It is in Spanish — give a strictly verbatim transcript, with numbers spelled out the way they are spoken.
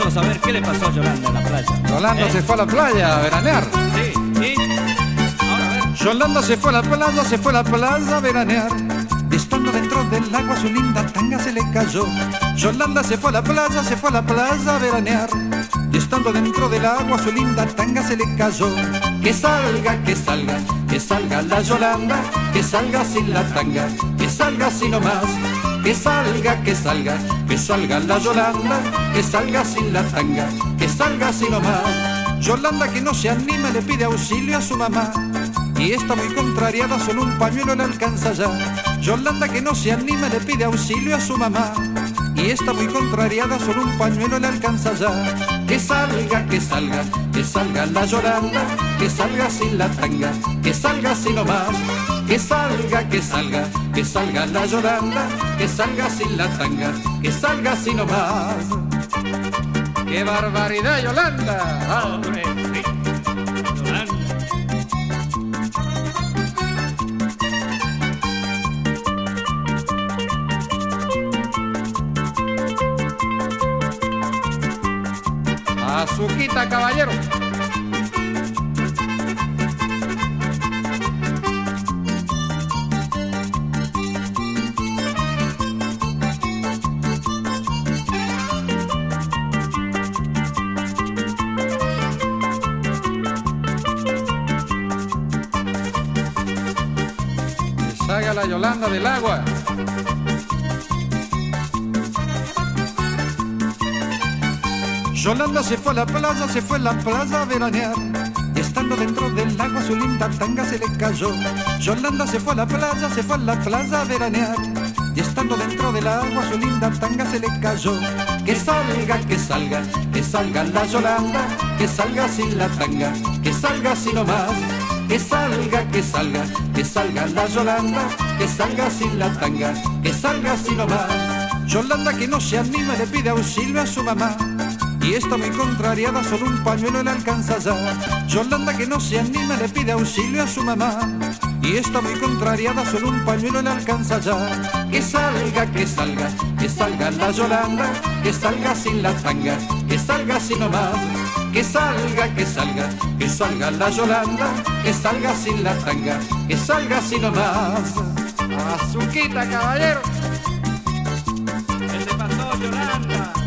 queremos saber qué le pasó a Yolanda en la playa. Yolanda ¿Eh? se fue a la playa a veranear. Sí, y ahora a ver. Yolanda se fue a la playa, se fue a la playa a veranear. Estando dentro del agua su linda tanga se le cayó. Yolanda se fue a la playa, se fue a la playa a veranear. Y estando dentro del agua su linda tanga se le cayó. Que salga, que salga, que salga la Yolanda, que salga sin la tanga, que salga así nomás. Que salga, que salga, que salga la Yolanda, que salga sin la tanga, que salga así nomás. Yolanda que no se anima le pide auxilio a su mamá. Y está muy contrariada, solo un pañuelo le alcanza ya. Yolanda que no se anima le pide auxilio a su mamá. Y está muy contrariada, solo un pañuelo le alcanza ya. Que salga, que salga, que salga la Yolanda, que salga sin la tanga, que salga así nomás. Que salga, que salga, que salga la Yolanda, que salga sin la tanga, que salga así nomás. ¡Qué barbaridad, Yolanda! Hombre, sí. Yolanda. Azuquita, caballero. Que salga la Yolanda del agua. Yolanda se fue a la playa, se fue a la playa a veranear. Y estando dentro del agua su linda tanga se le cayó. Yolanda se fue a la playa, se fue a la playa a veranear. Y estando dentro del agua su linda tanga se le cayó. Que salga, que salga, que salga la Yolanda, que salga sin la tanga, que salga así nomás. Que salga, que salga, que salga la Yolanda, que salga sin la tanga, que salga así nomás. Yolanda que no se anima le pide auxilio a su mamá. Y está muy contrariada, solo un pañuelo le alcanza ya. Yolanda que no se anima le pide auxilio a su mamá. Y está muy contrariada, solo un pañuelo le alcanza ya. Que salga, que salga, que salga la Yolanda, que salga sin la tanga, que salga así nomás. Que salga, que salga, que salga la Yolanda, que salga sin la tanga, que salga así nomás. Azuquita, caballero. ¿Qué te pasó, Yolanda?